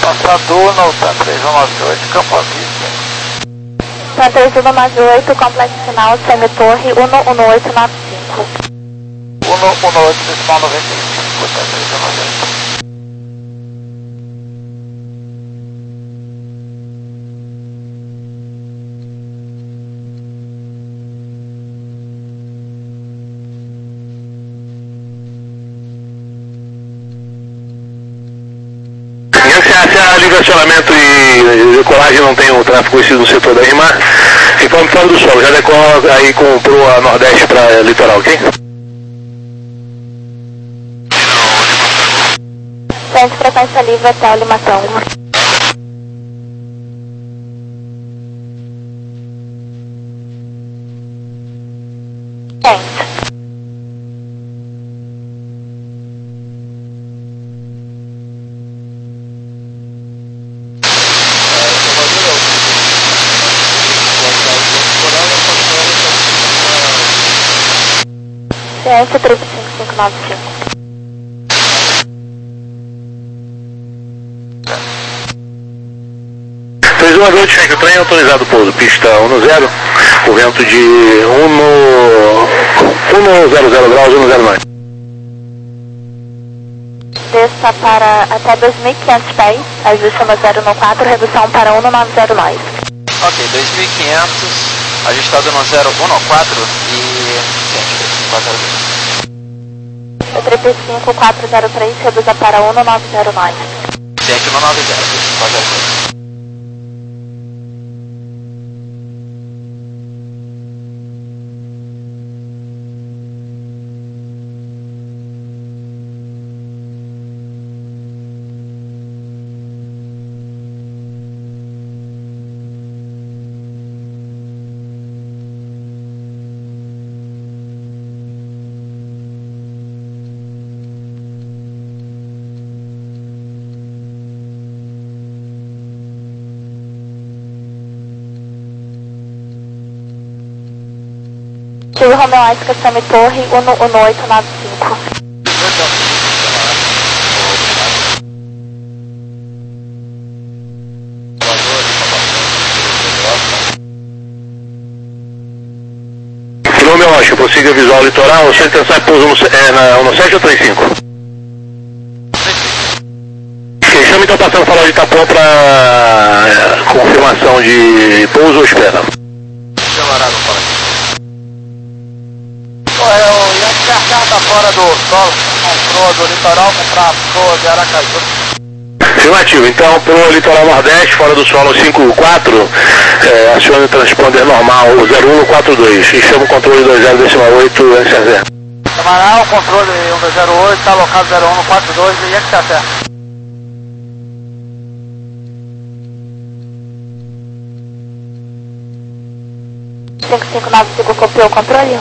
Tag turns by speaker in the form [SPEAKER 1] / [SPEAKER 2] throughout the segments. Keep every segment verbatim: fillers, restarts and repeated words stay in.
[SPEAKER 1] Passador no Tan três um nove oito, Campo Vista.
[SPEAKER 2] Tan três um nove oito, complexo final, semi-torre, um um oito nove cinco.
[SPEAKER 1] um um oito, decimal noventa e cinco, Tan três um nove oito.
[SPEAKER 3] Se a livre acionamento e decolagem não tem o tráfego conhecido no setor da RIMAR, informe fora do solo, já decola aí com o proa nordeste para litoral, ok?
[SPEAKER 2] Centro frequência livre até o Limatão. Centro. Ciência três cinco cinco nove cinco.
[SPEAKER 3] três um nove oito, cheque o trem, autorizado pouso, pista um zero, o vento de um zero zero graus, um zero nove.
[SPEAKER 2] Desça para até dois mil e quinhentos pés, ajuste no zero um quatro, redução para um nove zero nove.
[SPEAKER 1] Ok, dois mil e quinhentos, ajustado no zero um quatro e ciente quatro zero dois.
[SPEAKER 2] três cinco quatro zero três, reduza para um nove zero nove.
[SPEAKER 1] Ciente no nove zero, quatro zero dois.
[SPEAKER 2] Tio Romeo Oscar, semi-torre, um um oito nove cinco.
[SPEAKER 3] Romeo Oscar, prossiga visual litoral, sua intenção é pouso no, é, na, no sete ou três cinco? Ok, chama então passando o farol de Itapuã para é, confirmação de pouso ou espera.
[SPEAKER 1] Camarada, fala aqui. Correu, e a carta fora do solo, comprou do litoral, comprar proa de Aracaju.
[SPEAKER 3] Afirmativo, então pro litoral nordeste, fora do solo cinco quatro, é, acione o transponder normal zero um quatro dois e chama o controle dois zero decimal oito N C A Z.
[SPEAKER 1] Camarada, o controle um zero oito, está alocado zero um quatro dois e N C A Z.
[SPEAKER 2] cinco cinco nove cinco, copiou o controle?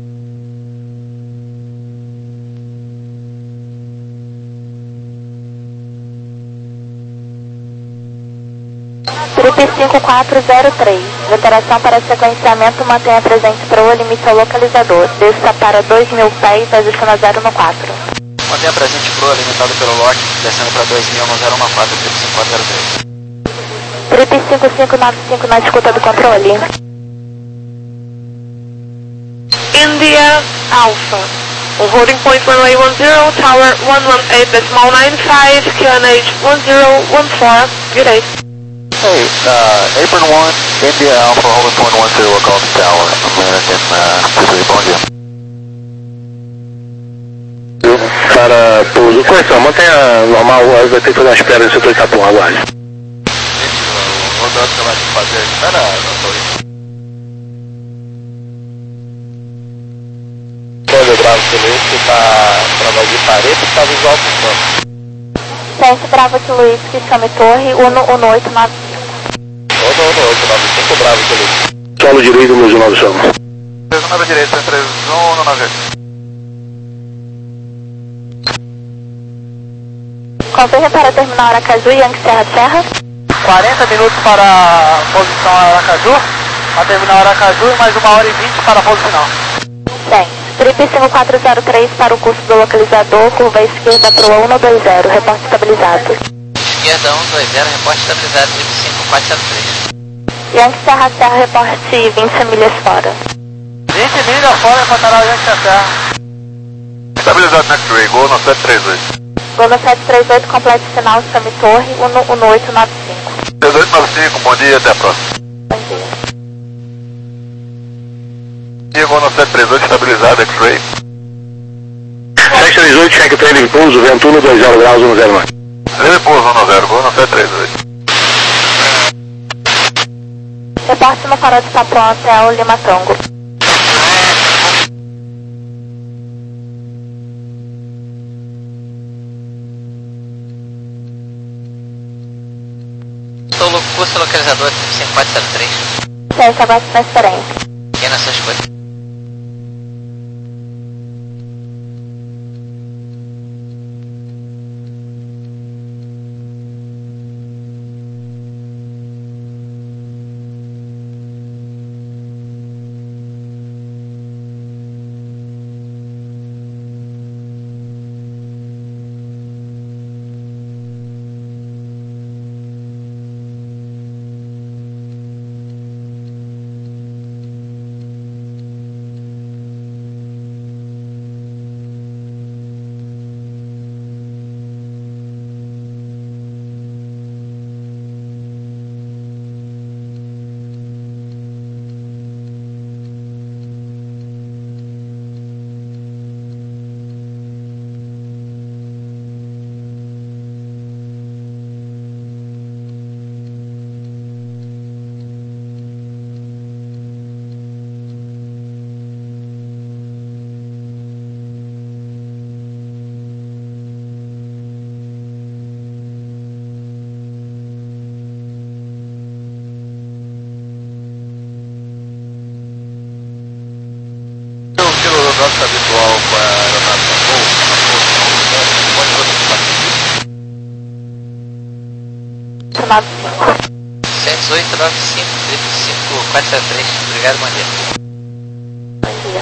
[SPEAKER 2] Trip cinco quatro zero três, veteração para sequenciamento, mantenha presente proa, limite ao localizador, desça para dois mil pés, ajuste no zero um quatro.
[SPEAKER 1] Mantenha presente proa, limitado pelo lote, descendo para dois mil no zero um quatro, trip cinco quatro zero três.
[SPEAKER 2] Trip cinco cinco nove cinco na escuta do controle.
[SPEAKER 4] India Alpha. On holding point runway one zero, tower one one eight decimal nine five, Q N H one zero one four, good day.
[SPEAKER 1] Hey, uh, Apron one, India Alpha, holding point one zero, call the tower, American uh, two three, bom dia.
[SPEAKER 3] Para pouso, correção, mantenha normal, vai ter que fazer uma espera no setor de Itapuã, aguarde.
[SPEAKER 1] O rodando que vai fazer, espera, doutor. Olha, Bravo Luiz, que está através de parede, está visual pro campo.
[SPEAKER 2] Centro Bravo de Luiz, que chame torre, um um oito nove cinco.
[SPEAKER 1] um um oito nove cinco, Bravo de Luiz.
[SPEAKER 3] Solo direito, meu jornal do chão.
[SPEAKER 1] três um nove direito, três um nove oito.
[SPEAKER 2] Confirme para terminar Aracaju e Yankee Serra Serra.
[SPEAKER 1] quarenta minutos para a posição Aracaju, a terminar Aracaju e mais uma hora e vinte para a posição.
[SPEAKER 2] cem. Trip cinco quatro zero três para o curso do localizador, curva esquerda para o um dois zero, reporte estabilizado.
[SPEAKER 5] esquerda um dois zero, reporte estabilizado trip cinco quatro zero três.
[SPEAKER 2] Yankee Serra Serra, reporte vinte milhas fora.
[SPEAKER 1] vinte milhas fora, Pantanal Yankee Serra Serra. Estabilizado next ray, gol no sete três oito.
[SPEAKER 2] Gol no sete três oito, complete sinal Sami Torre, um no oito nove cinco.
[SPEAKER 1] dezoito nove cinco, bom dia, até a próxima.
[SPEAKER 2] Bom dia.
[SPEAKER 1] E gol no sete três oito, estabilizado, X-ray.
[SPEAKER 3] sete três oito, check trailing pouso, vento um dois zero graus, um zero nove.
[SPEAKER 1] Trailing pouso, um zero, gol no sete três oito.
[SPEAKER 2] Reporte no farol de Tapuã até o Lima Tango.
[SPEAKER 5] Estou curso localizador trip cinco quatro zero três.
[SPEAKER 2] Certo, aguarde transferência.
[SPEAKER 5] Fiquei na sua escolha.
[SPEAKER 1] Nosso habitual com a aeronave da Gol, pode você
[SPEAKER 2] nove cinco.
[SPEAKER 5] sete oito nove cinco, trip cinco quatro zero três. Obrigado, bom dia.
[SPEAKER 2] Bom dia.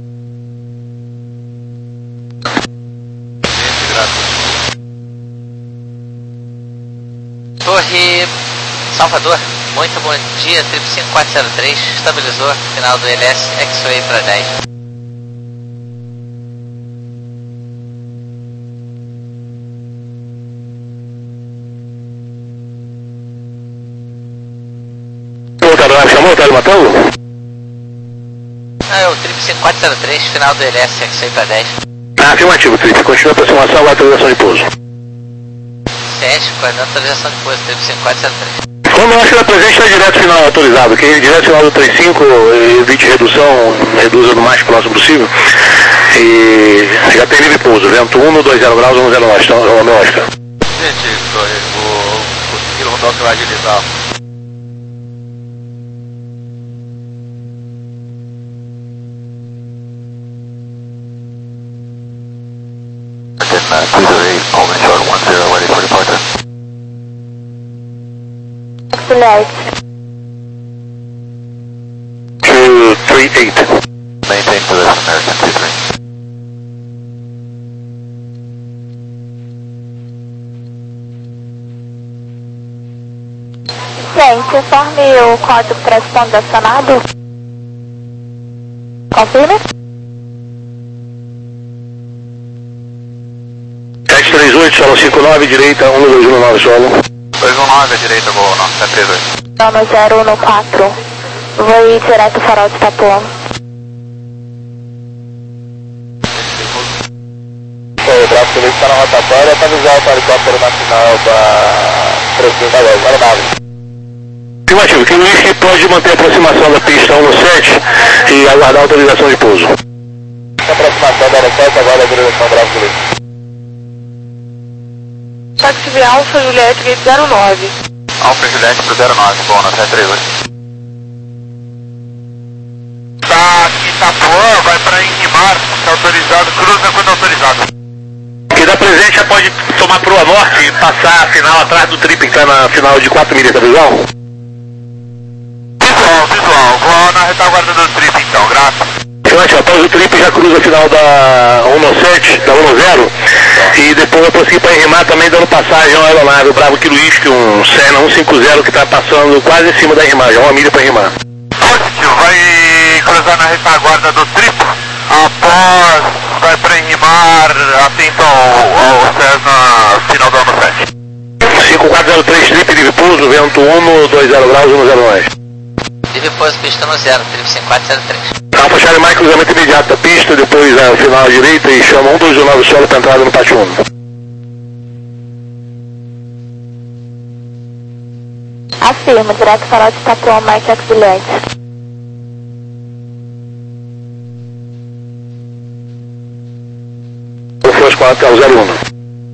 [SPEAKER 5] Torre Salvador, muito bom dia, trip cinco quatro zero três, estabilizou, final do L S, X-Ray para dez.
[SPEAKER 3] Chamou, tá matando?
[SPEAKER 5] Ah, é o trip cinco quatro zero três, final do L S, X-Ray para dez.
[SPEAKER 3] Ah, afirmativo, Trip. Continua a aproximação, agora atualização de pouso.
[SPEAKER 5] sete, coordenando atualização de pouso, trip cinco quatro zero três.
[SPEAKER 3] Quando acha que está presente, está direto final autorizado, que direto final do trinta e cinco, evite redução, reduza no mais próximo possível. E já tem livre pouso, vento um no dois zero graus, um zero nove, então é o meu Oscar.
[SPEAKER 1] Gente, vou conseguir rodar o que vai agilizar. two zero eight, holding short one zero, ready for departure.
[SPEAKER 2] Auxiliares.
[SPEAKER 3] two three eight.
[SPEAKER 1] Maintain position, American two three.
[SPEAKER 2] Gente, informe o código transponder acionado. Confirme.
[SPEAKER 3] sete três oito, solo cinco nove, direita, um dois um nove, solo.
[SPEAKER 1] dois um nove, direita, gol, não, sete três oito.
[SPEAKER 2] Nono zero um quatro. Vou ir direto ao farol de Tapuã.
[SPEAKER 1] O braço direito está na rotatória, para avisar o helicóptero na final da trezentos aeronave.
[SPEAKER 3] Afirmativo, que o Whisky pode manter a aproximação da pista um no sete e aguardar a autorização de pouso.
[SPEAKER 1] A aproximação da aeroporto, agora a direção braço direito.
[SPEAKER 4] Táxi V Alfa Juliette Gate zero nove.
[SPEAKER 1] Alfa Juliette pro zero nove, bom, na sete três oito. Tá aqui Itapuã, vai para Inimar, tá autorizado, cruza quando autorizado.
[SPEAKER 3] Quem dá presente já pode tomar pro a norte e passar a final atrás do trip que tá na final de quatro milhas, tá visual?
[SPEAKER 1] Visual, visual, vou na retaguarda do trip então, graças.
[SPEAKER 3] Excelente, depois o trip já cruza a final da um sete, da um zero, e depois eu consegui para enrimar também dando passagem ao aeronave, o Bravo Kilo Whisky, um Cessna um cinquenta que está passando quase em cima da enrimagem, uma milha para enrimar.
[SPEAKER 1] Positivo, vai cruzar na retaguarda do triplo, após vai para enrimar atento ao, ao Cessna final da um sete.
[SPEAKER 3] cinco quatro zero três trip de pouso, vento um, dois zero graus, um zero nove.
[SPEAKER 5] Livre pouso, pista no zero, trip cinco quatro zero três.
[SPEAKER 3] Alfa Charlie Mike, cruzamento imediato da pista, depois a final à direita e chama um dois nove solo para entrada no pátio um.
[SPEAKER 2] Afirma, direto farol de Itapuã, Mike auxiliante.
[SPEAKER 3] O Force quatro é o zero um.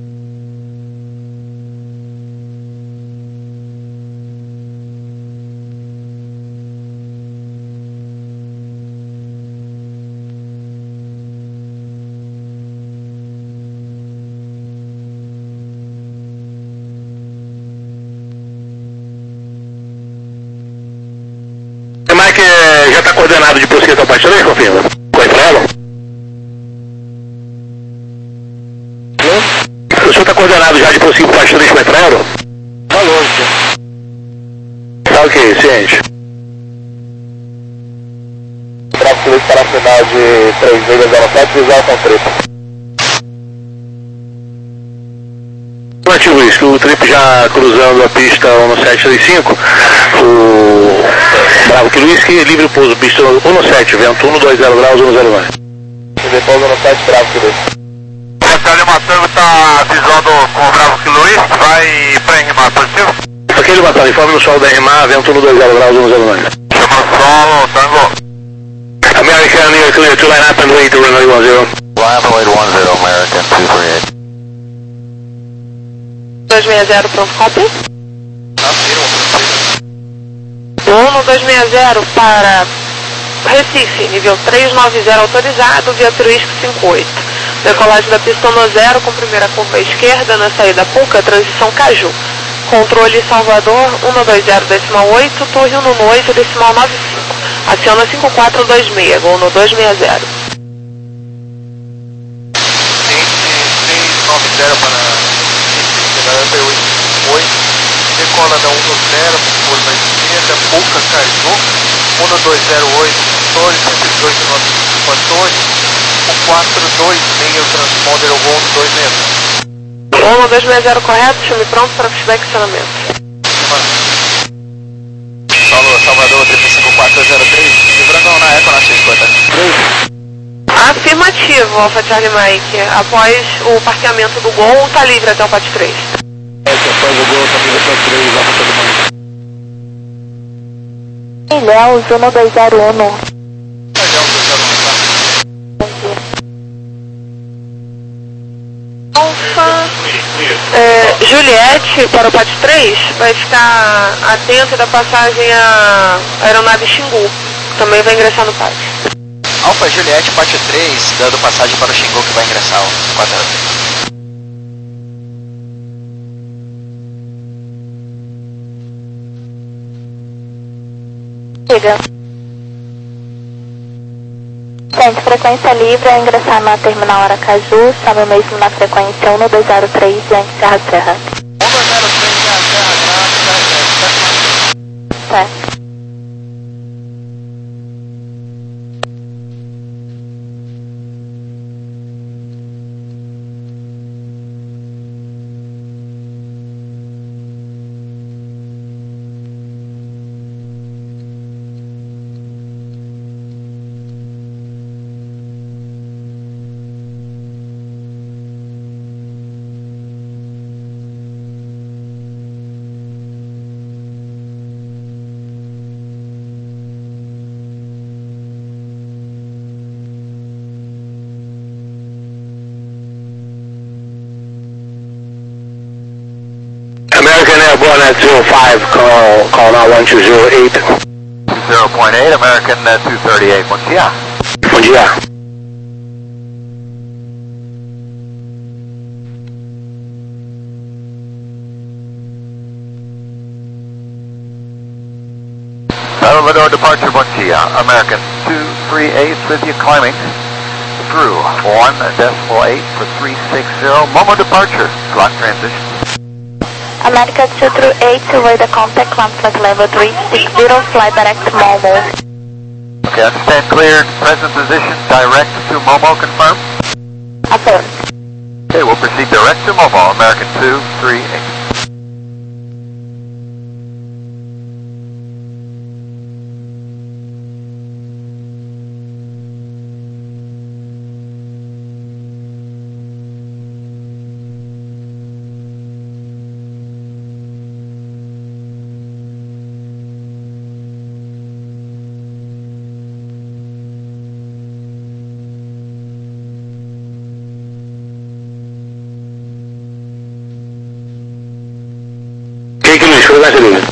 [SPEAKER 3] Mike já está coordenado de prosseguir até o Pátio três, confirma? Com a Israel? O senhor está coordenado já de prosseguir para o Pátio três com a Israel?
[SPEAKER 1] Tá longe.
[SPEAKER 3] Tá ok, ciente.
[SPEAKER 1] Bravo Kilo para a final de três zero sete, visual com triplo.
[SPEAKER 3] Ativo isso, o trip já cruzando a pista um sete três cinco, o Bravo Kilo Whisky, livre pouso, pista um sete, vento um, dois zero graus, um zero nove.
[SPEAKER 1] Livre pouso um sete, Bravo Kilo Whisky. O Marcelo Matango está visando com o Bravo Kilo Whisky, vai para enrimar, positivo?
[SPEAKER 3] Aquele batalha, informe no solo da enrimar, vento um, dois zero graus, um zero nove.
[SPEAKER 1] Chama solo, Tango.
[SPEAKER 3] American, you're clear to line up and wait to runway one zero.
[SPEAKER 1] Line up and wait one zero, American two three eight.
[SPEAKER 4] dois seis zero, pronto, copy. um dois seis zero para Recife, nível três nove zero autorizado, via Truísco cinco oito. Decolagem da pista no zero com primeira curva à esquerda na saída Puca, transição Caju. Controle Salvador um dois zero decimal oito, torre um oito decimal nove cinco. Aciona cinco quatro dois seis, gol no dois seis zero.
[SPEAKER 1] três nove zero para oito, decola da um zero, curva esquerda, Puca, Caju, um dois zero oito, torre, cento e dois nove cinco, a torre, o quatro dois seis, transponder o gol no dois seis zero.
[SPEAKER 4] um dois seis zero correto, chame pronto para feedback e acionamento.
[SPEAKER 1] Alô, Salvador, três cinco quatro zero três, livrando na Eco na cinquenta três.
[SPEAKER 4] Afirmativo, Alfa Charlie Mike. Após o parqueamento do Gol, está livre até o Pátio três.
[SPEAKER 1] Após o Gol, está livre até o três, Alfa Charlie Mike.
[SPEAKER 2] Ilhéus um dois zero um.
[SPEAKER 4] Alfa é, Juliette para o Pátio três vai ficar atento da passagem à aeronave Xingu. Também vai ingressar no pátio.
[SPEAKER 5] Alfa Juliette, Pátio três, dando passagem para o Xingu que vai ingressar o quatro zero três.
[SPEAKER 2] Siga. Gente, frequência livre é ingressar na terminal Aracaju, chame mesmo na frequência um dois zero três, Yankee Serra Serra.
[SPEAKER 1] um dois zero três, Serra Serra,
[SPEAKER 2] Certo.
[SPEAKER 3] American Airborne at zero five, call, call now one two zero eight.
[SPEAKER 1] zero point eight, American uh, two thirty-eight, bom dia.
[SPEAKER 3] Bom dia.
[SPEAKER 1] Salvador departure, bom dia, American
[SPEAKER 6] two three eight with you climbing through one decimal eight for three six zero. Momo departure, clock transition.
[SPEAKER 2] America two through eight to avoid the contact, climb flight level three six zero, fly direct to Momo.
[SPEAKER 6] Okay, understand clear, present position, direct to Momo, confirm?
[SPEAKER 2] Affirm.
[SPEAKER 6] Okay, we'll proceed direct to Momo, American two three eight.
[SPEAKER 3] Quem que não escolheu essa dúvida?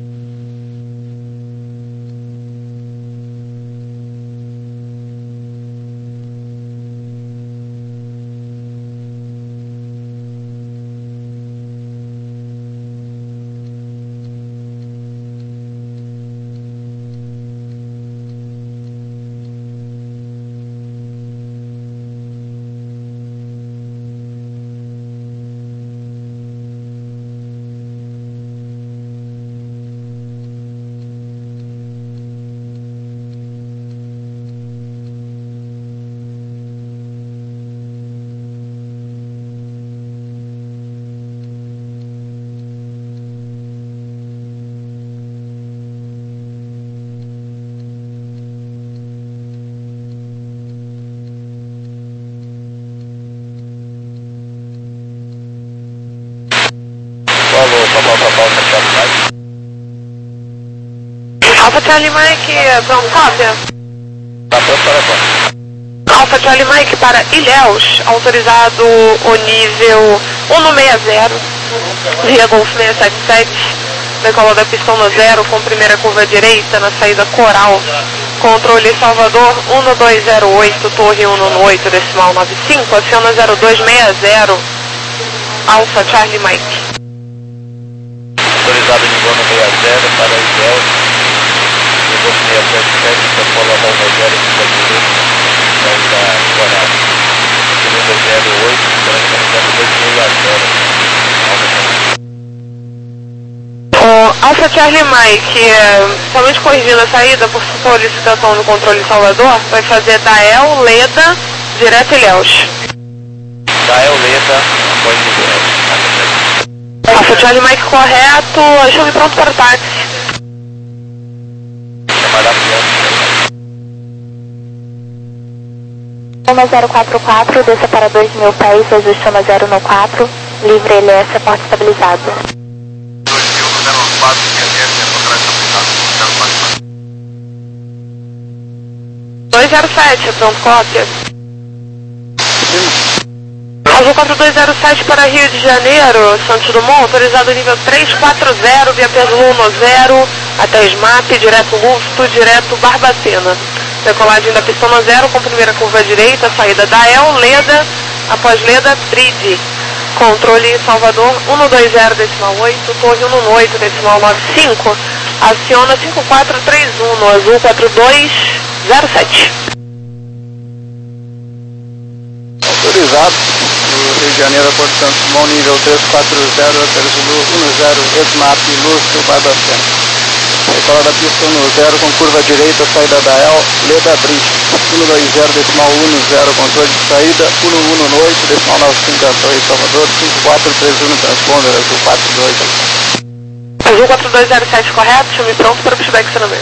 [SPEAKER 4] Alpha Charlie Mike, pronto, cópia.
[SPEAKER 3] Tá pronto para qual?
[SPEAKER 4] Alpha Charlie Mike para Ilhéus, autorizado o nível cento e sessenta, via Golf seiscentos e setenta e sete, decola da pistão no zero com primeira curva direita na saída Coral, controle Salvador um dois zero oito, torre um nove oito, decimal nove cinco, aciona zero dois seis zero, Alpha Charlie Mike.
[SPEAKER 3] Autorizado nível cento e sessenta para Ilhéus, nível seiscentos e setenta e sete, decola da um zero cinco direita, saída Coral, um zero oito, zero dois seis zero.
[SPEAKER 4] Alpha Charlie Mike, somente corrigindo a saída por solicitação do controle Salvador, vai fazer Dael, Leda, direto Ilhéus.
[SPEAKER 3] Dael, Leda, após Ilhéus.
[SPEAKER 4] Alpha Charlie Mike correto, chame pronto para o táxi.
[SPEAKER 3] Chamada
[SPEAKER 2] um zero quatro quatro, desça para dois mil pés, ajuste um zero no quatro, livre L S, porta estabilizada.
[SPEAKER 4] dois zero sete, pronto, cópia. Azul quatro dois zero sete para Rio de Janeiro, Santos Dumont, autorizado nível três quatro zero, via Peso no zero, até S M A P, direto Lufto, direto Barbacena. Decolagem da pistão no zero com primeira curva direita, saída da El, Leda, após Leda, Tride. Controle Salvador um dois zero, decimal oito, torre um nove oito, decimal nove cinco, aciona cinco quatro três um no Azul quatro dois zero sete.
[SPEAKER 6] Autorizado no Rio de Janeiro, Porto Santos Dumont, nível três quatro zero, Zulu um zero, S M A P, Lúcio, Barbacena. Decola da pista no zero com curva direita, saída da El, Leda Bridge, um dois zero, decimal um zero, controle de saída, um um oito, decimal nove cinco, Torre Salvador, cinco quatro três um, transponder, Azul quatro dois.
[SPEAKER 4] Azul quatro dois zero sete correto, chame pronto para o pushback acionamento.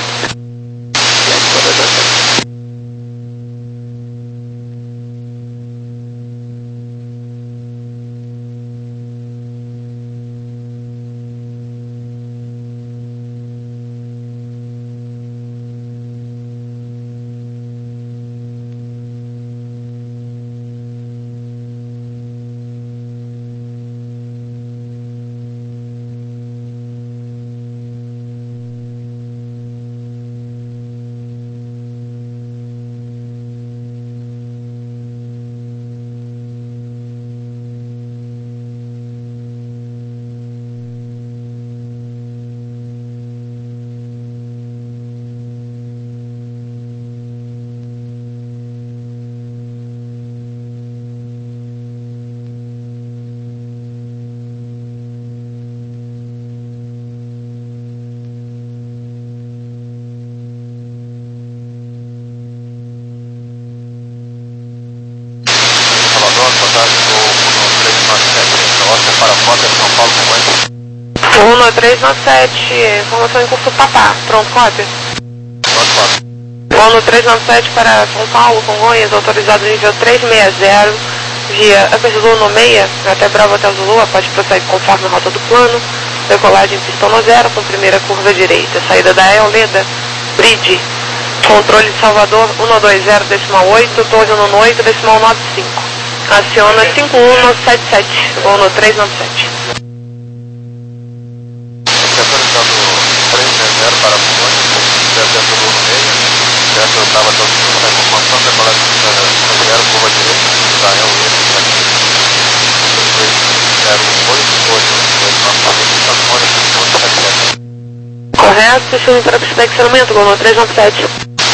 [SPEAKER 4] três nove sete, informação em curso Papá. Pronto, cópia.
[SPEAKER 1] Pronto, cópia.
[SPEAKER 4] Voo no três nove sete para São Paulo, Congonhas, autorizado nível trezentos e sessenta, via Aperto no meia, até Bravo até Zulu, pode prosseguir conforme a rota do plano. Decolagem pistão no zero, com primeira curva direita. Saída da Eoleda, Bridge. Controle de Salvador, um dois zero, decimal oito, torre no oito, decimal nove cinco. Aciona cinco um nove sete sete, voo no três nove sete.
[SPEAKER 1] Autorizando três zero para Congonhas, aperto no meio, aperto Bravo até Zulu, na informação, decolagem pistão no zero, curva direita, da Eoleda, três zero oito, torre no oito,
[SPEAKER 4] Correto, destino para pista de accionamento, voo no três nove sete.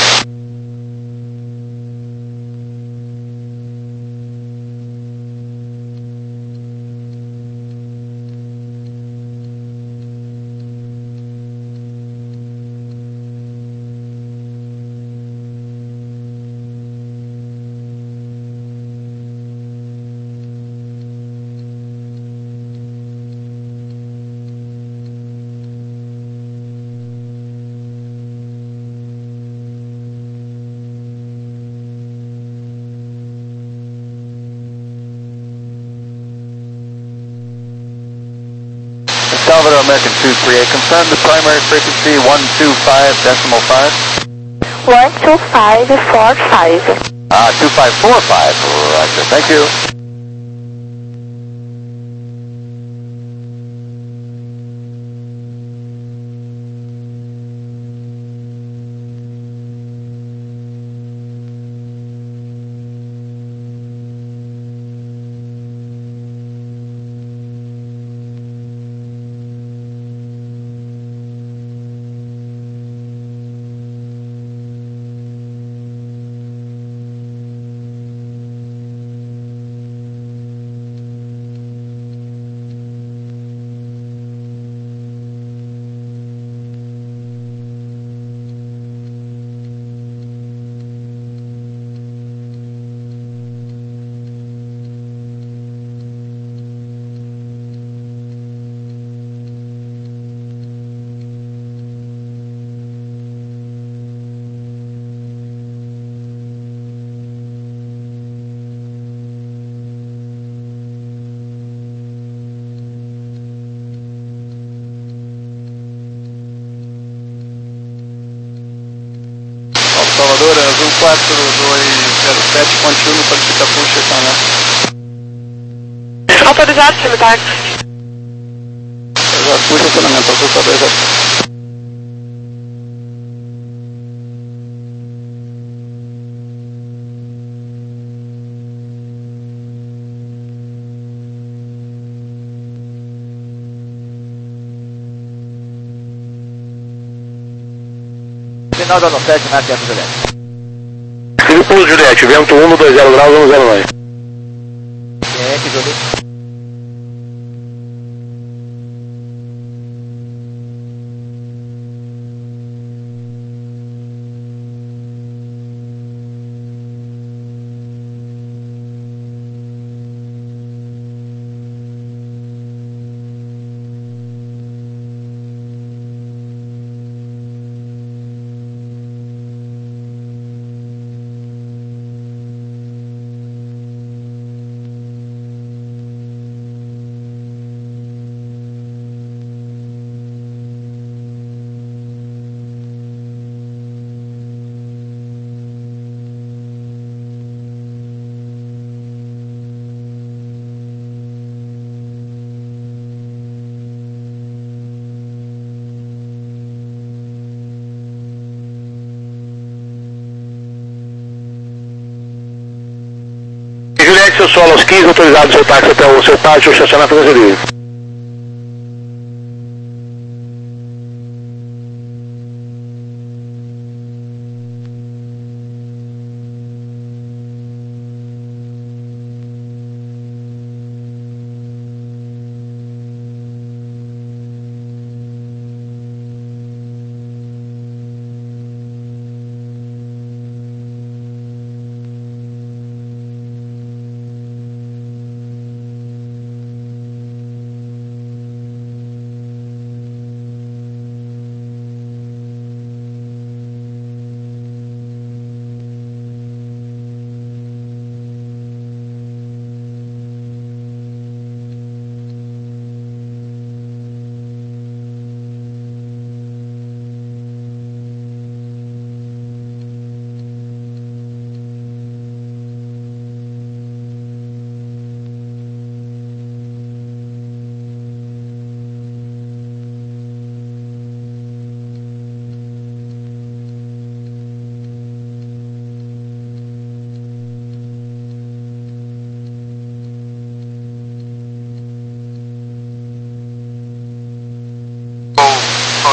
[SPEAKER 6] Salvador American two three eight, confirm the primary frequency one two five decimal five.
[SPEAKER 2] one two five four five.
[SPEAKER 6] Ah, two five four five, roger, thank you. Salvador, azul quatro dois zero sete, contínuo, solicita push estacionamento.
[SPEAKER 4] Autorizado, semitáxi.
[SPEAKER 6] Autorizado, push estacionamento, azul quatro dois zero sete. Final da sete, né, Teatro Juliette?
[SPEAKER 3] Tive pulo Juliette, vento um dois zero graus, um zero nove.
[SPEAKER 6] Juliette, Juliette.
[SPEAKER 3] Juliette, seu solo aos quinze, autorizado seu táxi até o seu pátio, estacionar para fazer livre.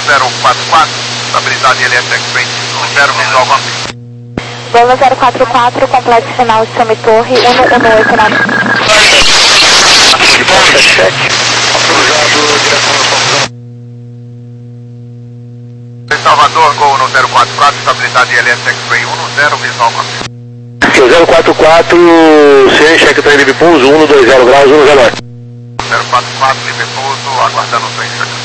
[SPEAKER 1] zero quatro quatro, estabilidade L S X-Ray pistão zero, visual com a pista.
[SPEAKER 2] Gol zero quatro quatro, complexo final de Chame Torre, um um oito nove.
[SPEAKER 1] Em Salvador, Gol no zero quatro quatro, estabilidade L S X-Ray um zero, visual com a pista.
[SPEAKER 3] zero quatro quatro, C N, cheque trem livre pouso, um dois zero graus, um zero oito.
[SPEAKER 1] zero quatro quatro, livre pouso, aguardando o trem chegando.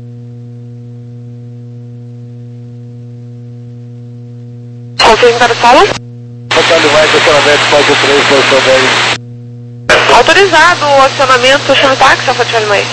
[SPEAKER 4] Confirme para a sala.
[SPEAKER 6] Botando vai, estacionamento, pode três, posição dez.
[SPEAKER 4] Autorizado o acionamento, chame táxi, Alfa Charlie Mike.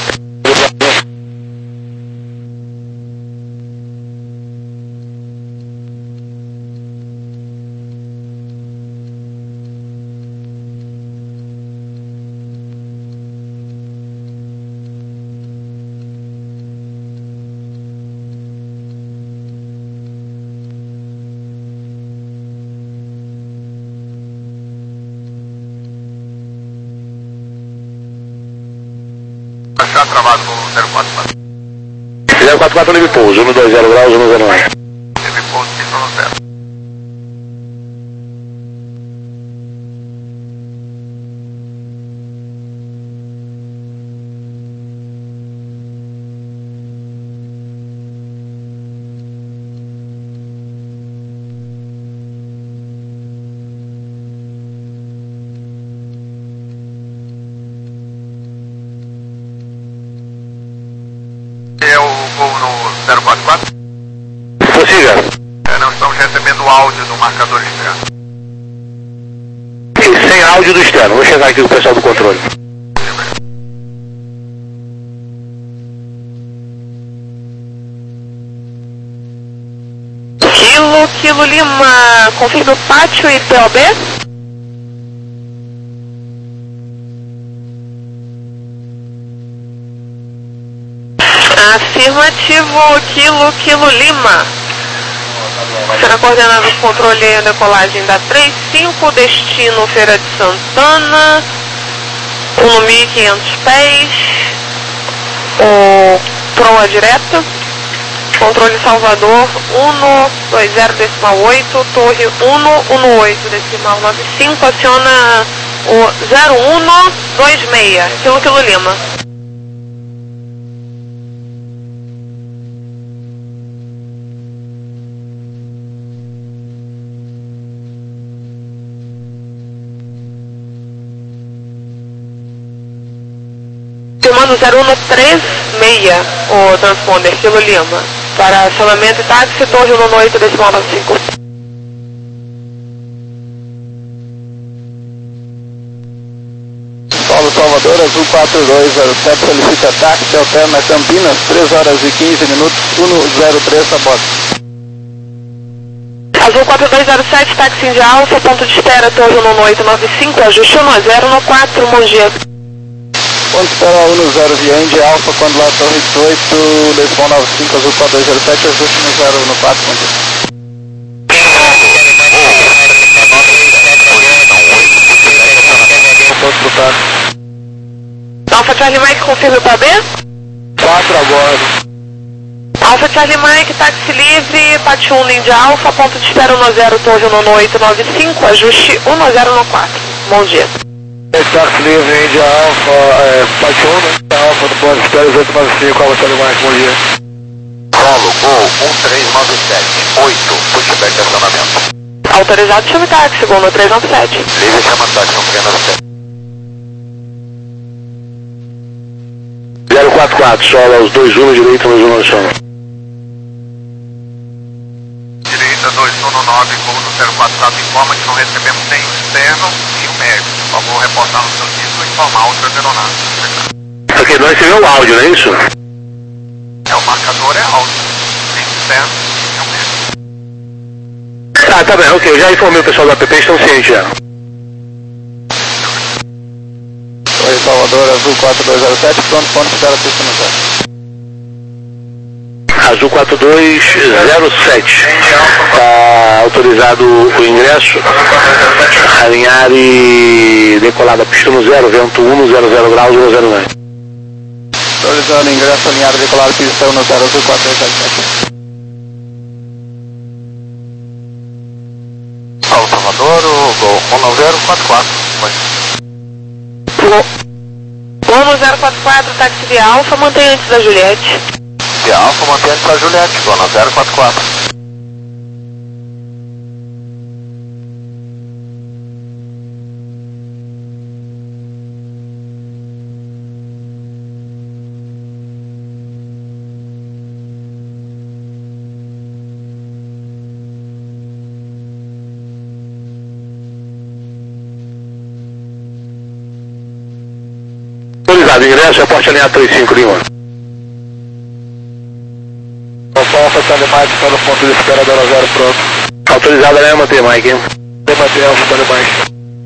[SPEAKER 1] Já travado com zero quatro quatro.
[SPEAKER 3] zero quatro quatro, livre pouso, um dois zero graus, um zero oito.
[SPEAKER 1] Livre pouso, pistão zero. É o Gol no zero quatro quatro?
[SPEAKER 3] Prossiga.
[SPEAKER 1] É, não estamos recebendo o áudio do marcador externo.
[SPEAKER 3] E sem áudio do externo, vou chegar aqui com o pessoal do controle.
[SPEAKER 4] Kilo, Kilo Lima, confirme o pátio e P O B. Afirmativo, Kilo, Kilo Lima. Será coordenado o controle e a decolagem da três cinco, destino Feira de Santana, um mil e quinhentos pés, o proa direta, controle Salvador, um dois zero decimal oito, torre um um oito decimal nove cinco, aciona o zero um dois seis, Kilo, Kilo Lima. Filmando zero um três seis, o transponder Kilo Lima, para acionamento e táxi, torre um oito decimal nove cinco.
[SPEAKER 6] Paulo Salvador, Azul quatro dois zero sete, solicita táxi, alterna Campinas, três horas e quinze minutos, um zero três, a bordo.
[SPEAKER 4] Azul quatro dois zero sete, táxi Índia Alfa, ponto de espera, torre um oito nove cinco, ajuste um zero no quatro, bom dia.
[SPEAKER 6] Ponto de espera um zero via Índia Alfa, quando lá torre dezoito, decimal nove cinco, Azul quatro dois zero sete, ajuste um zero no quatro, bom dia. Ponto disputado.
[SPEAKER 4] Alfa Charlie Mike, confirme o P A B.
[SPEAKER 6] quatro a bordo.
[SPEAKER 4] Alfa Charlie Mike, táxi livre, pátio um Índia Alfa, ponto de espera um zero, torre um oito nove cinco, ajuste um zero no quatro. Bom dia.
[SPEAKER 6] Táxi livre, Índia Alfa, é, pátio um, né? Alfa, do ponto de espera oito nove cinco, Alfa Charlie Mike, bom dia.
[SPEAKER 1] Solo, Gol um três nove sete, oito, pushback de acionamento.
[SPEAKER 4] Autorizado, chame táxi, Gol no três nove sete.
[SPEAKER 1] Livre, chama táxi, um três nove sete.
[SPEAKER 3] zero quatro quatro, sola os dois um direito, dois um no chão.
[SPEAKER 1] Direita dois um nove, Gol no zero quatro quatro, informa que não recebemos nem o externo e o médio. Por favor, reportar no seu título e informar outras aeronaves.
[SPEAKER 3] Ok, nós recebemos o áudio, não é isso?
[SPEAKER 1] É, o marcador é áudio. Nem o externo e o médio.
[SPEAKER 3] Ah, tá bem, ok, já informei o pessoal do app, estão cientes já.
[SPEAKER 6] Oi, Salvador, Azul quatro dois zero sete, pronto, ponto de espera, pista no zero.
[SPEAKER 3] Azul quatro dois zero sete, está autorizado o ingresso, alinhar e decolar da pista no zero, vento um zero zero graus, um zero nove.
[SPEAKER 6] Autorizando ingresso alinhado decolar pistão no zero oito quatro sete sete.
[SPEAKER 1] Salvador, o Gol um zero quatro quatro.
[SPEAKER 4] um zero quatro quatro, táxi de Alfa, mantém antes da Juliette.
[SPEAKER 1] De Alfa, mantém antes da Juliette, Gol um zero quatro quatro.
[SPEAKER 3] Autorizado, ingresso, aporte alinhado trinta e cinco, Lima.
[SPEAKER 6] Alfa, telemática no ponto de espera da zero, pronto.
[SPEAKER 3] Autorizado, alinhado, manter, Mike.
[SPEAKER 6] Debater Alfa, telemática.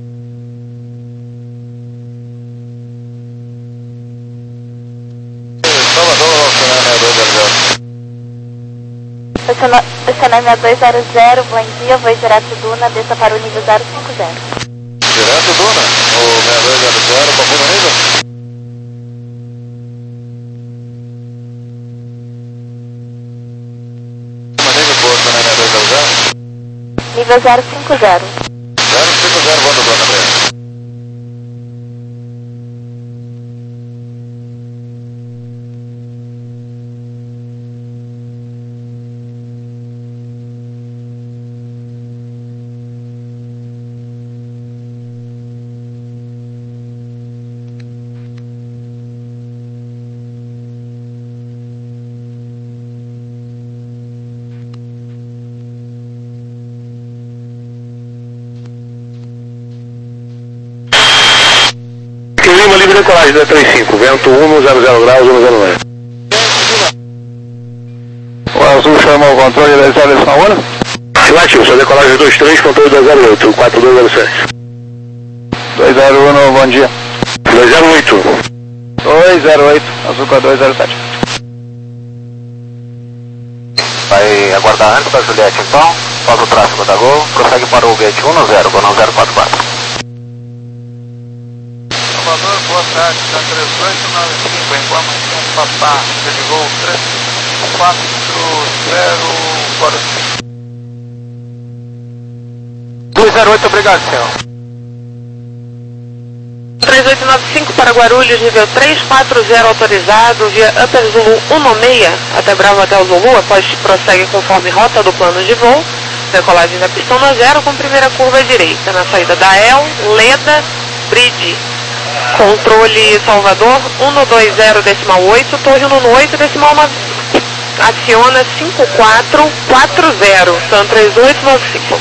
[SPEAKER 6] Salvador,
[SPEAKER 2] Estacionamento dois zero zero, bom dia, voo direto Duna, desça para o nível zero cinco zero.
[SPEAKER 6] Direto Duna, o seis dois zero zero, confirma o nível? Nível posto, né, seis dois zero zero?
[SPEAKER 2] Nível zero cinco zero.
[SPEAKER 6] zero cinco zero, voando Duna, Breno.
[SPEAKER 3] Lima, livre decolagem da trinta e cinco, vento um zero zero graus, um zero nove.
[SPEAKER 6] O Azul chamou o controle da zero São Paulo?
[SPEAKER 3] Relativo, sua decolagem dois três, controle dois zero oito, quatro dois zero sete.
[SPEAKER 6] dois zero um, bom dia.
[SPEAKER 3] dois zero oito.
[SPEAKER 6] dois zero oito, Azul com dois zero sete.
[SPEAKER 1] Vai aguardar antes da Juliette então, pausa o tráfego da Gol, prossegue para o gate um zero, Gol um zero quatro quatro.
[SPEAKER 6] Salvador, boa tarde, da três oito nove cinco, informação Papá, desligou três quatro zero quatro cinco.
[SPEAKER 1] dois zero oito, obrigado, senhor.
[SPEAKER 4] três oito nove cinco para Guarulhos, nível três quatro zero autorizado, via Upper Zulu um seis até Bravo Hotel Zulu, após prossegue conforme rota do plano de voo, decolagem da pistão no zero com primeira curva à direita, na saída da El, Leda, Bridge. Controle Salvador, um dois zero decimal oito, torre um oito decimal nove, aciona cinco quatro quatro zero, são três oito nove cinco.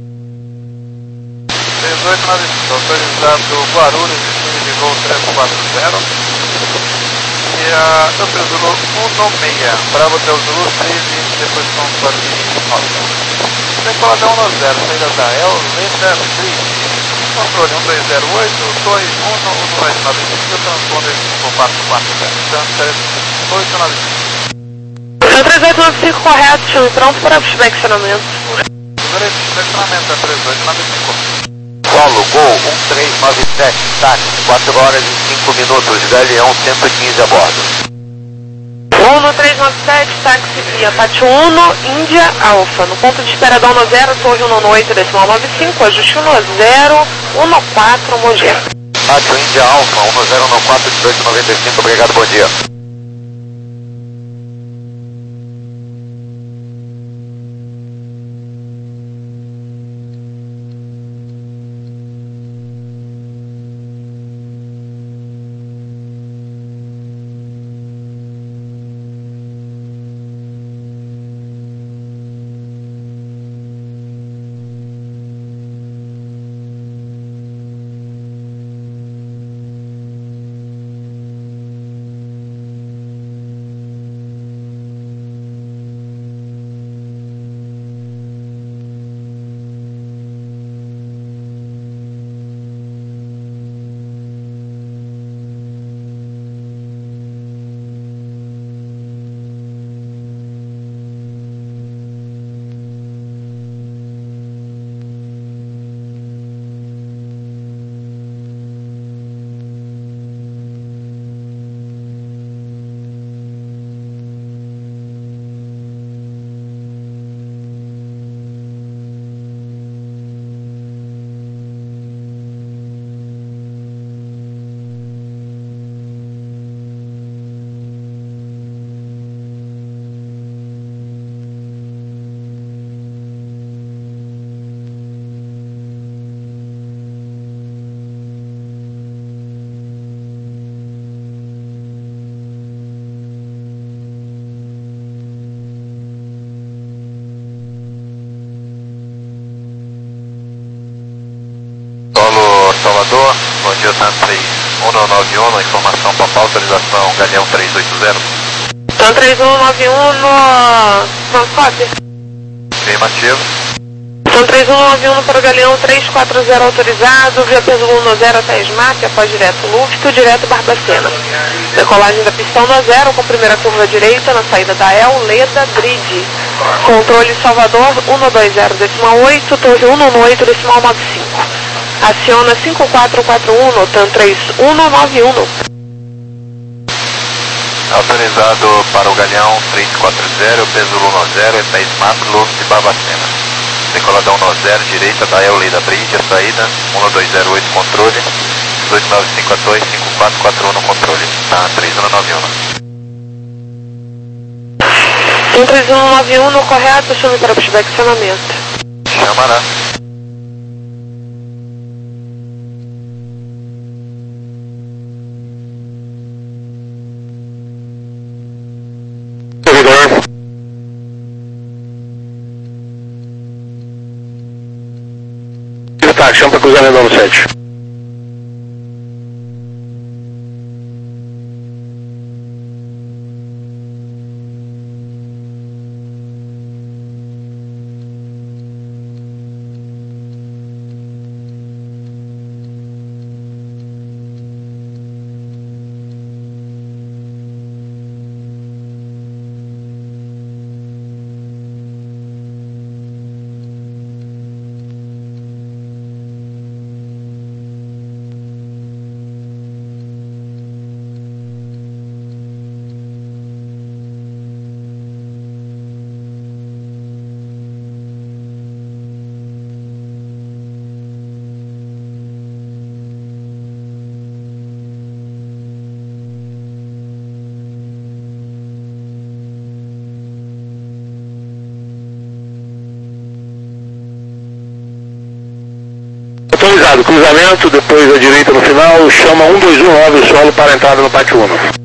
[SPEAKER 6] três oito nove cinco, autorizado Guarulhos, destino de voo três quatro zero. E a Upper Zulu um seis, Bravo Hotel Zulu seis e depois conforme rota. Decoladão um zero, saída da El, Leda, Bridge. Controle um dois zero oito, dois um dois nove cinco, transponder cinco quatro quatro zero, três oito nove cinco.
[SPEAKER 4] São três oito nove cinco correto, estamos prontos para o inspecionamento.
[SPEAKER 6] Segurei o inspecionamento, é três oito nove cinco.
[SPEAKER 1] Solo, Gol um três nove sete, táxi, quatro horas e cinco minutos, Galeão cento e quinze a bordo.
[SPEAKER 4] um três nove sete, táxi via Pátio um, Índia Alfa, no ponto de espera da um zero, torre um oito decimal nove cinco, ajuste um zero, um quatro, Mogi.
[SPEAKER 1] Pátio Índia Alfa, um zero um quatro, dezoito noventa e cinco, obrigado, bom dia. Salvador, bom dia, TAM três um nove um, informação para autorização Galeão três oito zero.
[SPEAKER 4] TAM três um nove um no... Pronto, copy.
[SPEAKER 1] Afirmativo.
[SPEAKER 4] TAM três um nove um para o Galeão três quatro zero autorizado, via peso um zero até SMAP, após direto Lufto, direto Barbacena. Decolagem da pistão no zero com primeira curva direita na saída da El, Leda, Bridge. Controle Salvador um dois zero decimal oito, torre um oito decimal nove cinco. Aciona cinco quatro quatro um no TAM três um nove um.
[SPEAKER 1] Autorizado para o Galeão três quatro zero, peso um zero, até SMAP, Luft e Barbacena. Decoladão no zero, direita da El, Leda, Bridge, a saída um dois zero oito, controle. dois nove cinco a dois, cinco quatro quatro um no controle. TAM três um nove um.
[SPEAKER 4] TAM três um nove um no correto, chame para pushback acionamento.
[SPEAKER 1] Chamará.
[SPEAKER 3] Servidor. Tá, chama para cruzamento no sete. Autorizado, cruzamento, depois à direita no final, chama um dois um nove o solo para a entrada no pátio um.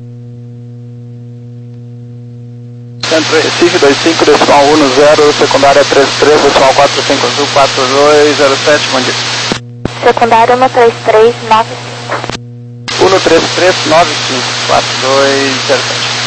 [SPEAKER 6] Centro Recife dois cinco decimal um zero, secundária três três decimal quatro cinco azul quatro dois zero sete, bom dia.
[SPEAKER 2] Secundária um três três nove cinco.
[SPEAKER 6] um três três nove cinco quatro dois zero sete.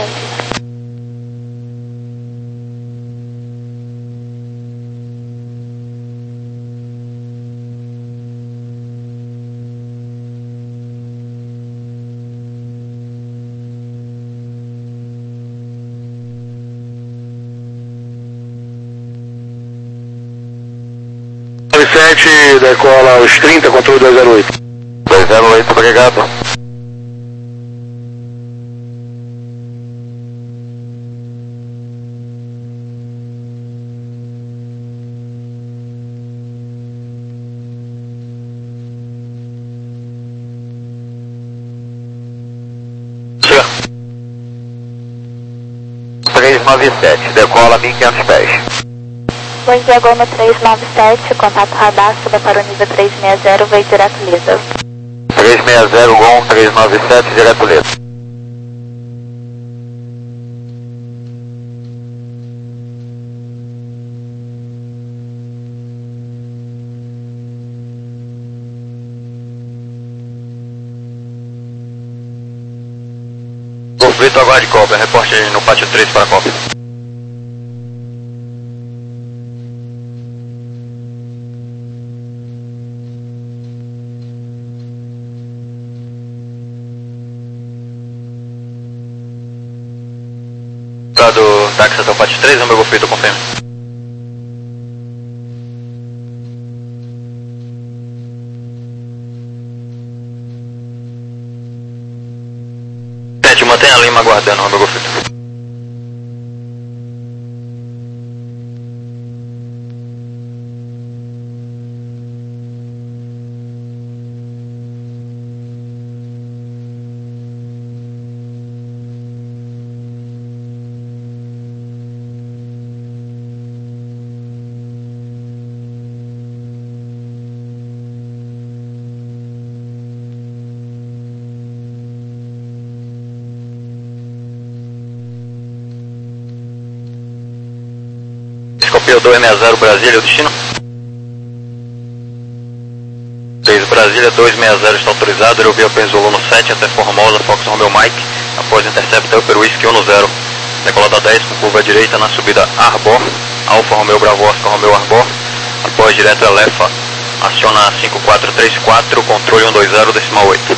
[SPEAKER 3] sete, decola os trinta, controle dois zero oito.
[SPEAKER 1] dois zero oito, obrigado. três nove sete, decola mil e quinhentos pés.
[SPEAKER 2] Bom dia, Goma três nove sete, contato radar, suba para o nível três seis zero, veio direto Leda.
[SPEAKER 1] três seis zero, Gom três nove sete, direto Leda.
[SPEAKER 3] Conflito agora de cobra, reporte no pátio três para a cobra. Do táxi até o pátio três, número feito, confirma. Sete, mantenha a Lima aguardando, número feito. Copiou dois seis zero Brasília, o destino? seis Brasília. Brasília dois seis zero está autorizado, aerovia apenas volume sete até Formosa, Fox Romeo Mike, após Intercept Upper Whisky um zero, decolada dez com curva direita na subida Arbor, Alfa Romeo Bravo Oscar Romeo Arbor, após direto Elefa, aciona cinco quatro três quatro, controle um dois zero, decimal oito.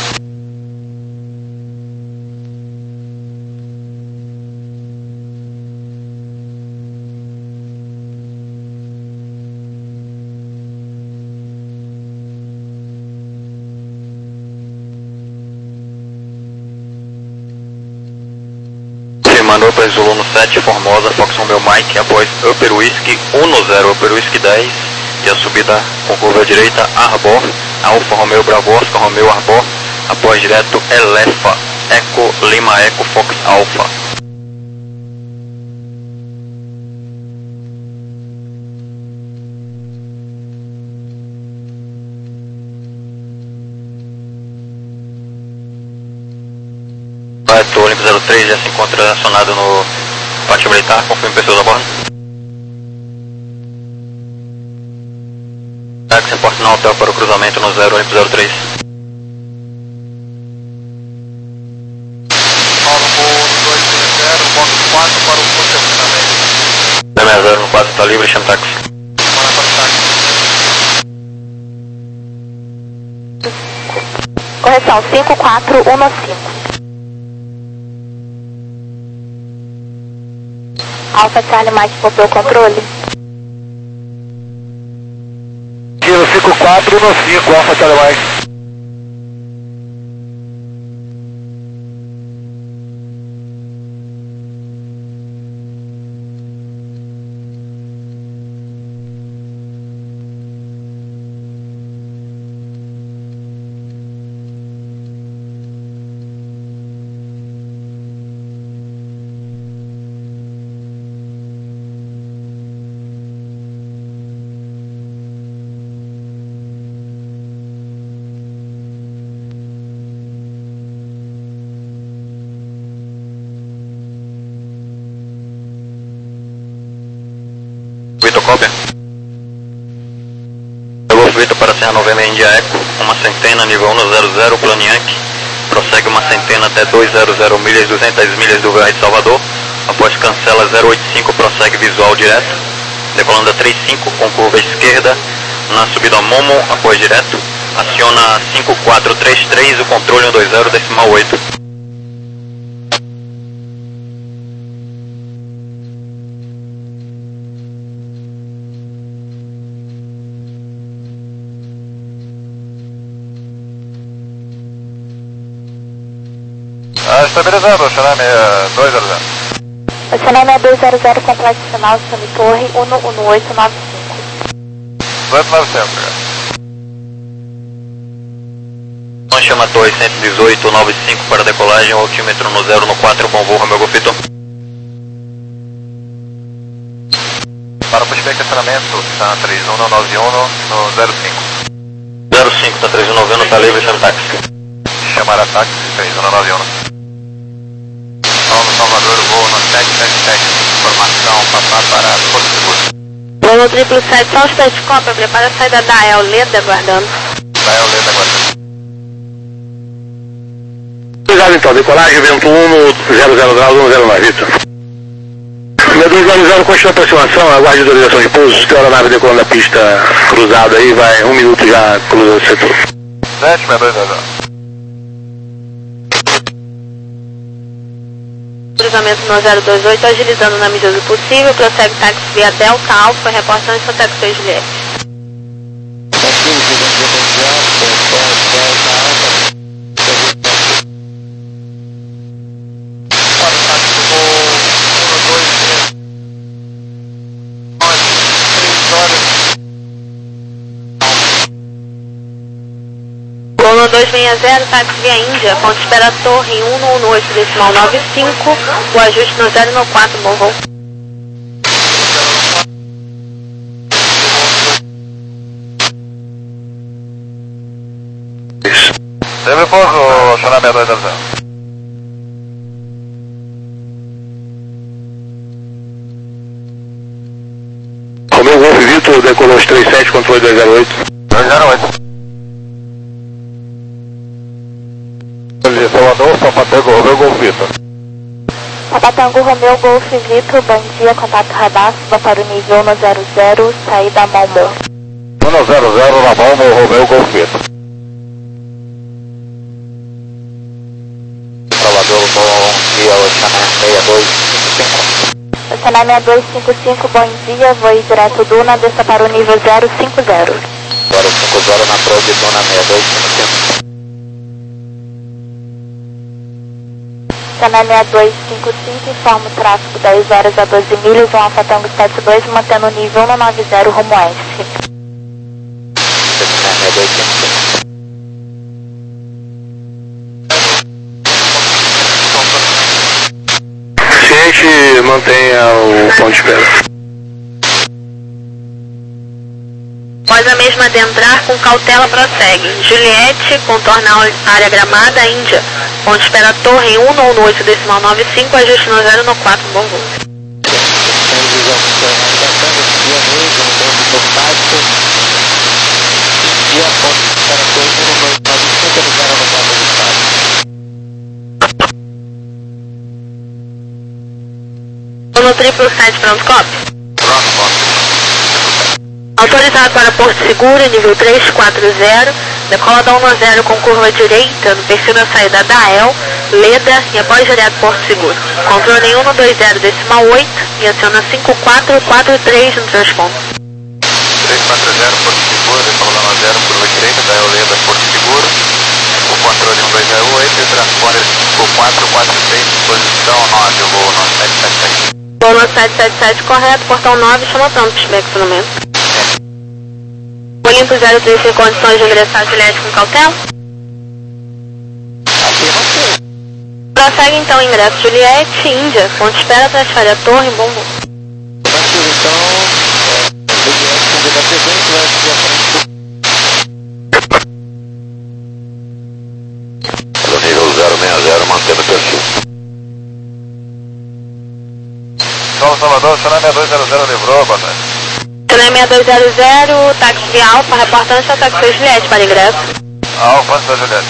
[SPEAKER 3] Mandou para Zuluno sete, Formosa, Fox Romeo Mike, após Upper Whisky um zero, Upper Whisky dez, e a subida com curva direita, Arbor, Alfa Romeo Bravo Oscar Romeo Arbor, após direto Elefa, Eco Lima Eco Fox Alfa. O Olimpo zero três já se encontra acionado no pátio militar, confirme pessoas a bordo. Táxi em Porto no hotel para o cruzamento no zero, Olimpo zero três.
[SPEAKER 1] Paulo dois seis zero, box quatro para o posicionamento.
[SPEAKER 3] dois seis zero no quatro está livre, chama táxi.
[SPEAKER 1] Bora para o táxi.
[SPEAKER 2] Correção, cinco quatro um cinco. Alfa Charlie Mike, voltou o controle.
[SPEAKER 6] Kilo cinco quatro um cinco, Alfa Charlie Mike.
[SPEAKER 3] Vitor cópia. Golf Vitor para Serra Novembro India Eco, uma centena, nível um zero zero, plano Yankee. Prossegue uma centena até duzentas milhas, duzentas milhas do Viagem de Salvador. Após cancela zero oito cinco, prossegue visual direto. Decolando a trinta e cinco com curva esquerda. Na subida Momo, após direto. Aciona cinco quatro três três, o controle um dois zero, decimal oito.
[SPEAKER 1] Ah, estabilizado, Xaname dois zero zero.
[SPEAKER 2] O Xaname dois zero zero, complexo final, Chame Torre um um oito nove cinco.
[SPEAKER 1] oito nove cinco.
[SPEAKER 3] Chama Torre cento e dezoito, nove cinco para decolagem, altímetro no zero no quatro, bom voo, Romeo Golf Vitor.
[SPEAKER 1] Para o pushback estacionamento, está três um nove um no zero cinco.
[SPEAKER 3] zero cinco, está três um nove um, está livre, chama táxi.
[SPEAKER 1] Chamar a táxi, três um nove um. Paulo Salvador, voo no sete sete sete, informação, papá para Porto Seguro.
[SPEAKER 4] Voo triplo sete, só os periscópios, prepara a saída da E L, Leda aguardando.
[SPEAKER 1] Da E L, Leda aguardando.
[SPEAKER 3] Obrigado então, decolagem, vento um, zero zero graus, um zero nove, Vitor. dois zero zero, continua a aproximação, aguarde a autorização de pouso, tem a aeronave decolando a pista cruzada aí, vai, um minuto já cruza o setor.
[SPEAKER 1] sete seis dois zero zero.
[SPEAKER 4] Cruzamento no zero dois oito, agilizando na medida do possível, prossegue táxi via Delta Alfa, reportando em Santa Cruz de Leste. Golo dois seis zero, táxi via Índia, ponto de espera Torre um um oito, decimal nove cinco, o ajuste no zero no quatro, bom voo.
[SPEAKER 1] Teve pouco, Xaname dois zero zero.
[SPEAKER 3] Romeo Golf Vitor, decolou os três sete, controle dois zero oito.
[SPEAKER 1] dois zero oito.
[SPEAKER 3] Romeu Golf Vitor.
[SPEAKER 2] Papatango Romeu Golf Vitor, bom dia, contato radar, suba para o nível um zero zero, saída Malmo.
[SPEAKER 3] um zero zero na Malmo, Romeu Golf Vitor. Salvador, bom dia, Oceanar sessenta e dois cinquenta e cinco.
[SPEAKER 2] Oceanar sessenta e dois cinquenta e cinco, bom dia, voo direto Duna, desça para o nível zero cinco zero.
[SPEAKER 3] zero cinco zero na probe Duna sessenta e dois cinquenta e cinco.
[SPEAKER 2] Oceanar sessenta e dois cinquenta e cinco, informa o tráfego dez horas a doze milhas, um Alfa Tango setenta e dois, mantendo o nível cento e noventa rumo S.
[SPEAKER 3] sessenta e dois cinquenta e cinco. Ciente, mantenha o ponto de espera.
[SPEAKER 4] Após a mesma adentrar, com cautela prossegue. Juliette, contorna a área gramada, Índia. Ponte espera torre um no oito decimal nove cinco, ajuste no zero no quatro, bom voo. No triplo sete, pronto, copy.
[SPEAKER 3] Pronto, ponto.
[SPEAKER 4] Autorizado para Porto Seguro, nível três quatro zero, decola da um zero com curva direita, no perfil da saída da A E L, Leda e após direto Porto Seguro. Controle um dois zero decimal oito e aciona cinco quatro quatro três no transponder.
[SPEAKER 3] três quatro zero, Porto Seguro, decola da um zero, curva direita, da A E L Leda, Porto Seguro. O controle um dois zero oito e transponder cinco quatro quatro três, posição nove, voo no sete sete sete.
[SPEAKER 4] Voo no sete sete sete, correto, portão nove, chama pronto, estacionamento. Olimpo zero três em condições de ingressar Juliette com cautela? Prossegue então o ingresso Juliette, Índia, ponte espera, transfere a torre, bom voo.
[SPEAKER 3] No nível zero seis zero, mantendo o perfil. São Salvador, Sonai sessenta e dois zero zero, livrou, boa tarde.
[SPEAKER 4] Sonai sessenta e dois zero zero, táxi Alfa, reportando seu táxi Juliette para ingresso.
[SPEAKER 3] Alfa, antes da Juliette.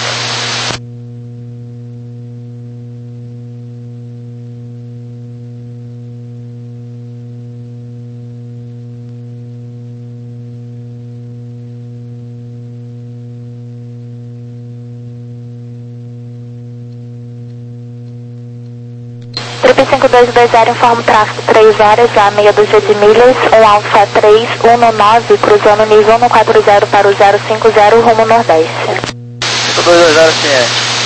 [SPEAKER 2] Trupe cinco dois dois zero, informa o tráfego três horas a meia dúzia de milhas, um Alfa três um nove, cruzando o nível cento e quarenta para o zero cinco zero, rumo nordeste.
[SPEAKER 6] cinco dois dois zero, sim, é.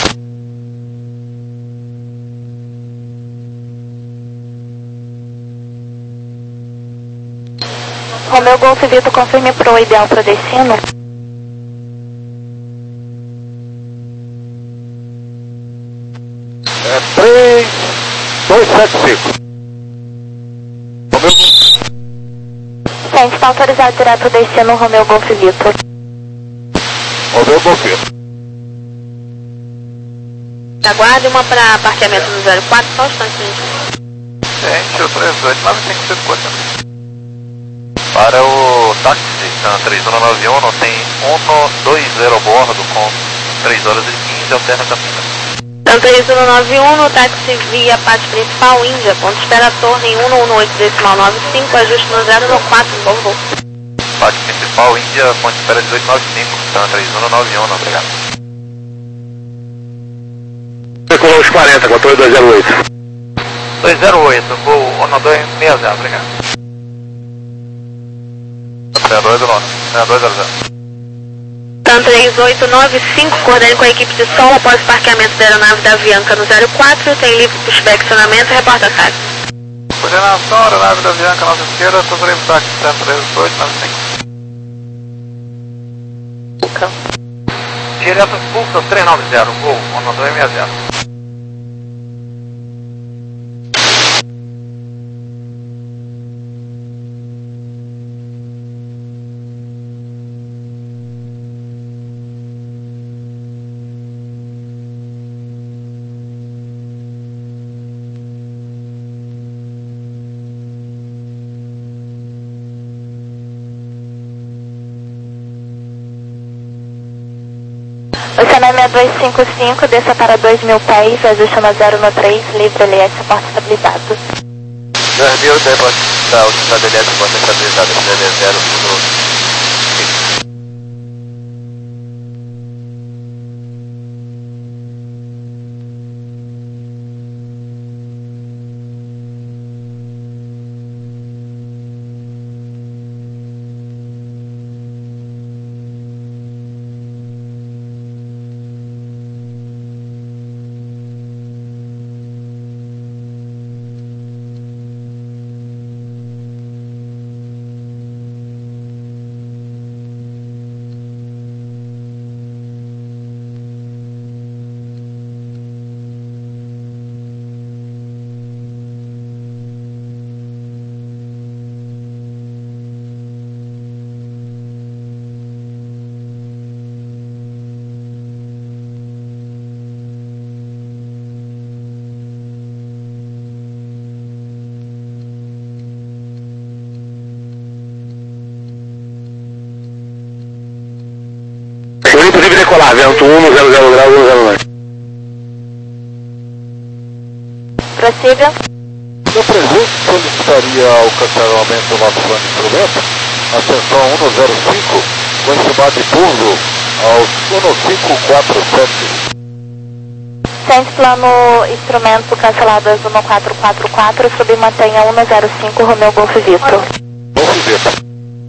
[SPEAKER 2] Romeu Golf Vitor, confirme pro ideal para o destino.
[SPEAKER 3] É três dois sete cinco. Romeu
[SPEAKER 2] Gente, está autorizado direto para o destino Romeu Golf Vitor.
[SPEAKER 3] Romeu Golf Vitor.
[SPEAKER 4] Aguarde uma para parqueamento no zero quatro, só um instante, gente.
[SPEAKER 3] Gente, o três dois nove cinco cinco quatro. Para o táxi, três um nove um, tem um dois zero a bordo com três horas e quinze, alterna Campinas.
[SPEAKER 4] Então três um nove um, no táxi via parte principal, Índia, ponto espera torre em um oito decimal nove cinco, ajuste no zero no quatro, bom voo.
[SPEAKER 3] Parte principal, Índia, ponte espera dezoito nove cinco, então três um nove um, obrigado. Circulou os quarenta, controle dois zero oito. dois zero oito, voo ONO dois seis zero, obrigado. sessenta e dois do nono, sessenta e dois zero zero.
[SPEAKER 4] Então três oito nove cinco, coordene com a equipe de sol após o parqueamento da aeronave da Avianca no zero quatro, tem livre para inspecionamento, reporta táxi.
[SPEAKER 3] Coordenação, aeronave da Avianca, nossa esquerda, estou livre táxi, cento e três oito nove cinco. Direto Pulsar três nove zero, voo, ONO dois seis zero.
[SPEAKER 2] Oceano seis dois cinco cinco, desça para dois mil pés, ajuste no zero no três, livre L S, porta estabilizado.
[SPEAKER 1] dois mil, debote da altitude L S, porta estabilizada, zero no...
[SPEAKER 3] Livre decolar, vento um no zero zero grau, um zero nove.
[SPEAKER 2] Prossiga.
[SPEAKER 6] No presente, solicitaria o cancelamento do nosso plano de instrumento, ascensão um no zero cinco, com estimado de pouso aos um no cinco quatro sete.
[SPEAKER 2] Centro plano instrumento cancelado às um no quatro quatro quatro, submantenha um no zero cinco, Romeu Golf Vitor.
[SPEAKER 6] Golf Vitor.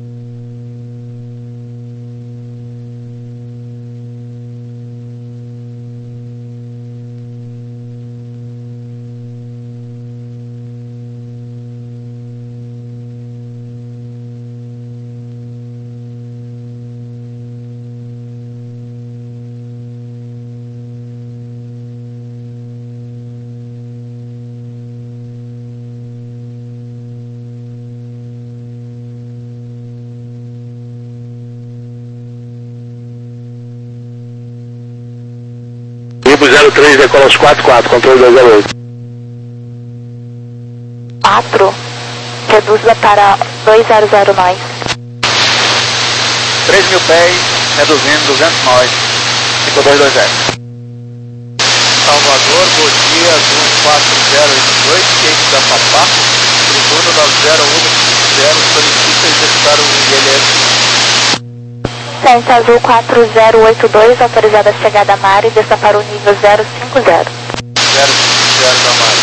[SPEAKER 3] zero três, decola aos quatro quatro, controle dois zero oito.
[SPEAKER 2] quatro, reduza para dois zero zero nós.
[SPEAKER 6] três mil pés, reduzindo duzentos nós, cinco dois dois zero. Salvador, Godia, azul quatro zero oito dois, Cape da Papá, retorno da zero um cinco zero, solicita executar o I L S.
[SPEAKER 2] Centro azul quatro zero oito dois, autorizada a chegada a Mari, desça para o nível zero cinco zero.
[SPEAKER 6] zero cinco zero da Mari.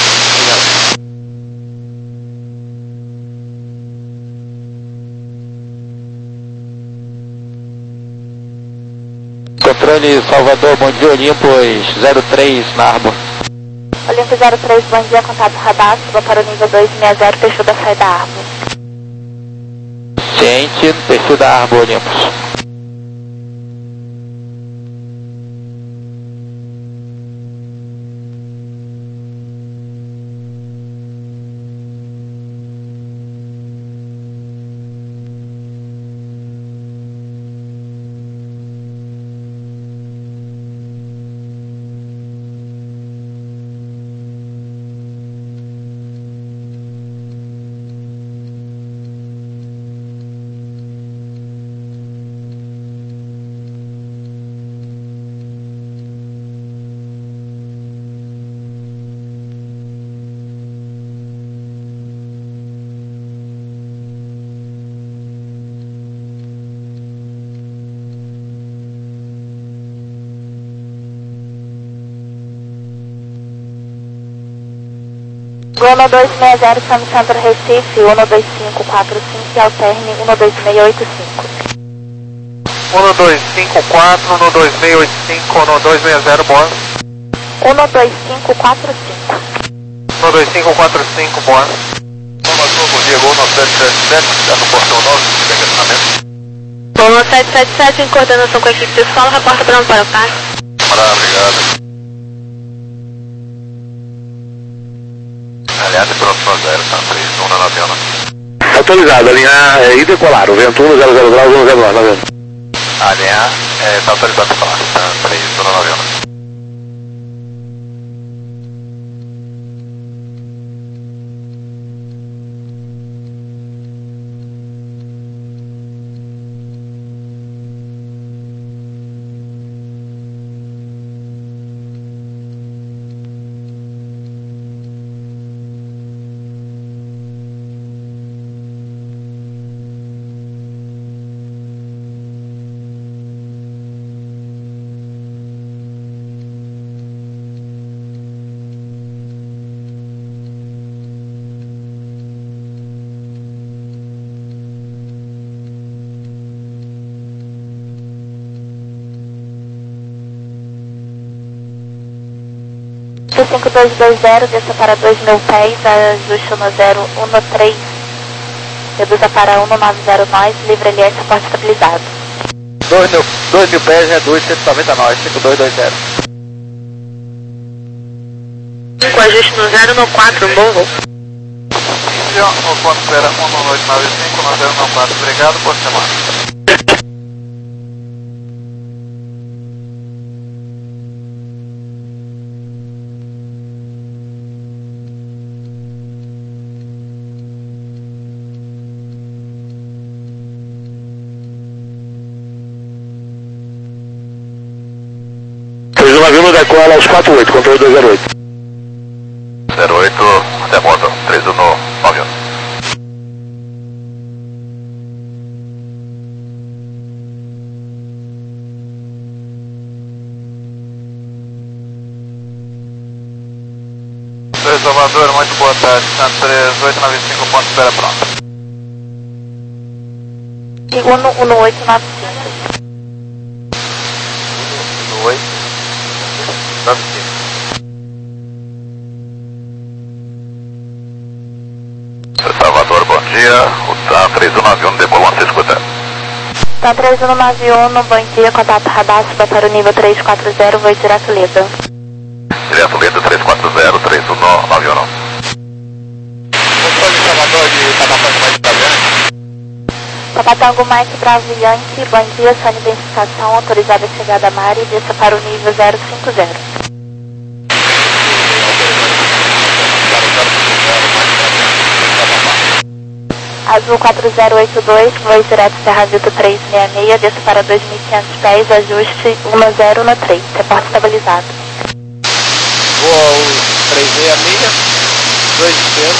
[SPEAKER 6] Controle Salvador, bom dia, Olympus zero três na Arbor.
[SPEAKER 2] Olympus zero três, bom dia, contato radar, suba para o nível dois seis zero, perfil da saída Arbor.
[SPEAKER 6] Ciente, perfil da Arbor, Olympus.
[SPEAKER 2] Goma dois seis zero, São Centro Recife, um dois cinco quatro cinco e alterne um dois seis oito cinco.
[SPEAKER 1] um dois cinco quatro, um dois seis oito cinco, um dois seis zero, boa.
[SPEAKER 2] um dois cinco quatro cinco.
[SPEAKER 1] um dois cinco quatro cinco, boa. Salvador, bom dia, Gol nove sete sete sete, está no portão nove, de engarrafamento.
[SPEAKER 4] Gol nove sete sete sete, em coordenação com a equipe de solo, reporta pronto para o par.
[SPEAKER 1] Maravilha, obrigado. Aliás, é pronto para zero, tá? três um na avião.
[SPEAKER 3] Autorizado, alinhar é, e decolar, o vento um no zero zero graus, um zero nove, nove.
[SPEAKER 1] Alinhar, é, tá autorizado para falar, tá? três um na avião.
[SPEAKER 2] três cinco dois dois zero, desça para dois mil pés, ajuste no zero um no três, reduza para um no nove zero nós, livre L S, porte estabilizado.
[SPEAKER 1] dois mil pés, reduz cento e noventa nós, cinco dois dois zero.
[SPEAKER 4] cinco, ajuste no zero no quatro, morro.
[SPEAKER 1] No ponto zero um no oito nove cinco, no zero no quatro, obrigado, boa semana.
[SPEAKER 3] três um nove um decola aos quatro oito, controle dois zero oito.
[SPEAKER 7] zero oito, remoto, três um nove um.
[SPEAKER 1] Salvador, muito boa tarde, Santos três oito nove cinco, ponto espera pronto.
[SPEAKER 2] Segundo um no oito nove cinco.
[SPEAKER 1] um no oito nove cinco.
[SPEAKER 7] Salvador, bom dia, o TAM três um nove um, demolou uma escuta.
[SPEAKER 2] TAM três um nove um, bom dia, contato radar, para o nível três quatro zero, voo direto Leda.
[SPEAKER 7] Direto Leda três quatro zero, três um nove um.
[SPEAKER 1] Controle Salvador de Tabatango mais Bravo.
[SPEAKER 2] Tabatango mais Bravo Yankee, bom dia, sua identificação, autorizada a chegada a mar e desça para o nível zero cinco zero. Azul quatro zero oito dois, voo direto Serra Vito três seis seis, desça para dois mil e quinhentos pés, ajuste um no zero no três, reporte estabilizado.
[SPEAKER 1] Voa o três seis seis, dois esquerdo.